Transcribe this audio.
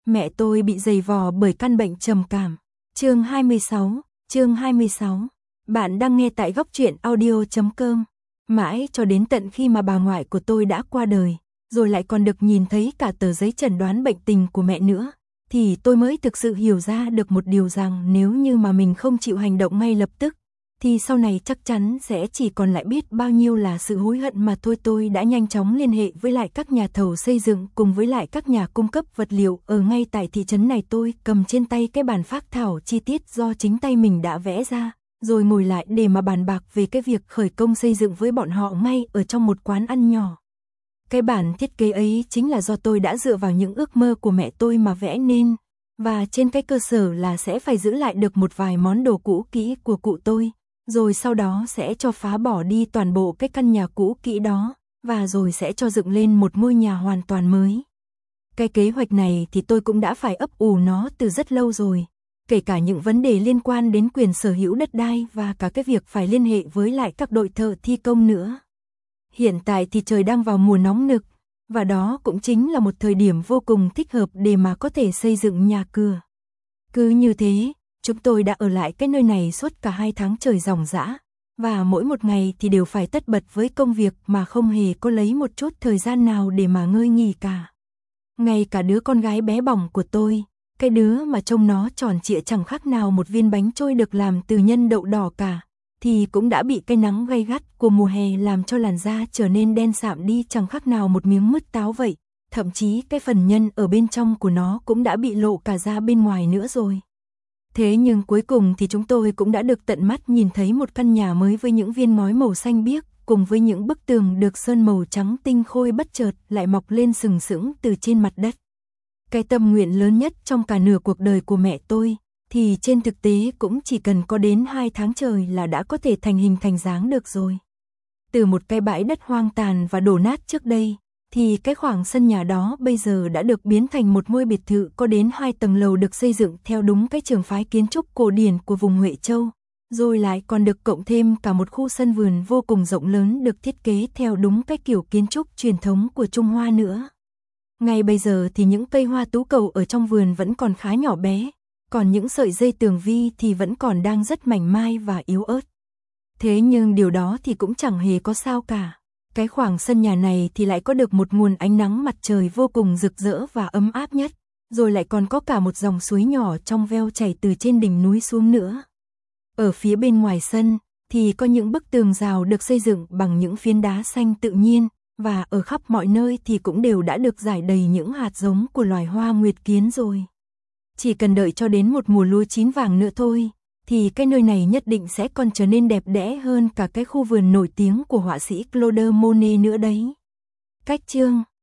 Mẹ tôi bị dày vò bởi căn bệnh trầm cảm. Chương 26. Bạn đang nghe tại góc truyện audio.com. Mãi cho đến tận khi mà bà ngoại của tôi đã qua đời, rồi lại còn được nhìn thấy cả tờ giấy chẩn đoán bệnh tình của mẹ nữa, thì tôi mới thực sự hiểu ra được một điều rằng nếu như mà mình không chịu hành động ngay lập tức, thì sau này chắc chắn sẽ chỉ còn lại biết bao nhiêu là sự hối hận mà thôi. Tôi đã nhanh chóng liên hệ với lại các nhà thầu xây dựng cùng với lại các nhà cung cấp vật liệu ở ngay tại thị trấn này. Tôi cầm trên tay cái bản phác thảo chi tiết do chính tay mình đã vẽ ra, rồi ngồi lại để mà bàn bạc về cái việc khởi công xây dựng với bọn họ ngay ở trong một quán ăn nhỏ. Cái bản thiết kế ấy chính là do tôi đã dựa vào những ước mơ của mẹ tôi mà vẽ nên, và trên cái cơ sở là sẽ phải giữ lại được một vài món đồ cũ kỹ của cụ tôi, rồi sau đó sẽ cho phá bỏ đi toàn bộ cái căn nhà cũ kỹ đó, và rồi sẽ cho dựng lên một ngôi nhà hoàn toàn mới. Cái kế hoạch này thì tôi cũng đã phải ấp ủ nó từ rất lâu rồi, kể cả những vấn đề liên quan đến quyền sở hữu đất đai và cả cái việc phải liên hệ với lại các đội thợ thi công nữa. Hiện tại thì trời đang vào mùa nóng nực, và đó cũng chính là một thời điểm vô cùng thích hợp để mà có thể xây dựng nhà cửa. Cứ như thế, chúng tôi đã ở lại cái nơi này suốt cả 2 tháng trời ròng rã, và mỗi một ngày thì đều phải tất bật với công việc mà không hề có lấy một chút thời gian nào để mà ngơi nghỉ cả. Ngay cả đứa con gái bé bỏng của tôi, cái đứa mà trông nó tròn trịa chẳng khác nào một viên bánh trôi được làm từ nhân đậu đỏ cả, thì cũng đã bị cái nắng gay gắt của mùa hè làm cho làn da trở nên đen sạm đi chẳng khác nào một miếng mứt táo vậy, thậm chí cái phần nhân ở bên trong của nó cũng đã bị lộ cả ra bên ngoài nữa rồi. Thế nhưng cuối cùng thì chúng tôi cũng đã được tận mắt nhìn thấy một căn nhà mới với những viên ngói màu xanh biếc, cùng với những bức tường được sơn màu trắng tinh khôi bất chợt lại mọc lên sừng sững từ trên mặt đất. Cái tâm nguyện lớn nhất trong cả nửa cuộc đời của mẹ tôi, thì trên thực tế cũng chỉ cần có đến 2 tháng trời là đã có thể thành hình thành dáng được rồi. Từ một cái bãi đất hoang tàn và đổ nát trước đây, thì cái khoảng sân nhà đó bây giờ đã được biến thành một ngôi biệt thự có đến 2 tầng lầu được xây dựng theo đúng cái trường phái kiến trúc cổ điển của vùng Huệ Châu, rồi lại còn được cộng thêm cả một khu sân vườn vô cùng rộng lớn được thiết kế theo đúng cái kiểu kiến trúc truyền thống của Trung Hoa nữa. Ngay bây giờ thì những cây hoa tú cầu ở trong vườn vẫn còn khá nhỏ bé, còn những sợi dây tường vi thì vẫn còn đang rất mảnh mai và yếu ớt. Thế nhưng điều đó thì cũng chẳng hề có sao cả. Cái khoảng sân nhà này thì lại có được một nguồn ánh nắng mặt trời vô cùng rực rỡ và ấm áp nhất, rồi lại còn có cả một dòng suối nhỏ trong veo chảy từ trên đỉnh núi xuống nữa. Ở phía bên ngoài sân thì có những bức tường rào được xây dựng bằng những phiến đá xanh tự nhiên, và ở khắp mọi nơi thì cũng đều đã được rải đầy những hạt giống của loài hoa nguyệt kiến rồi. Chỉ cần đợi cho đến một mùa lúa chín vàng nữa thôi, thì cái nơi này nhất định sẽ còn trở nên đẹp đẽ hơn cả cái khu vườn nổi tiếng của họa sĩ Claude Monet nữa đấy. Cách chương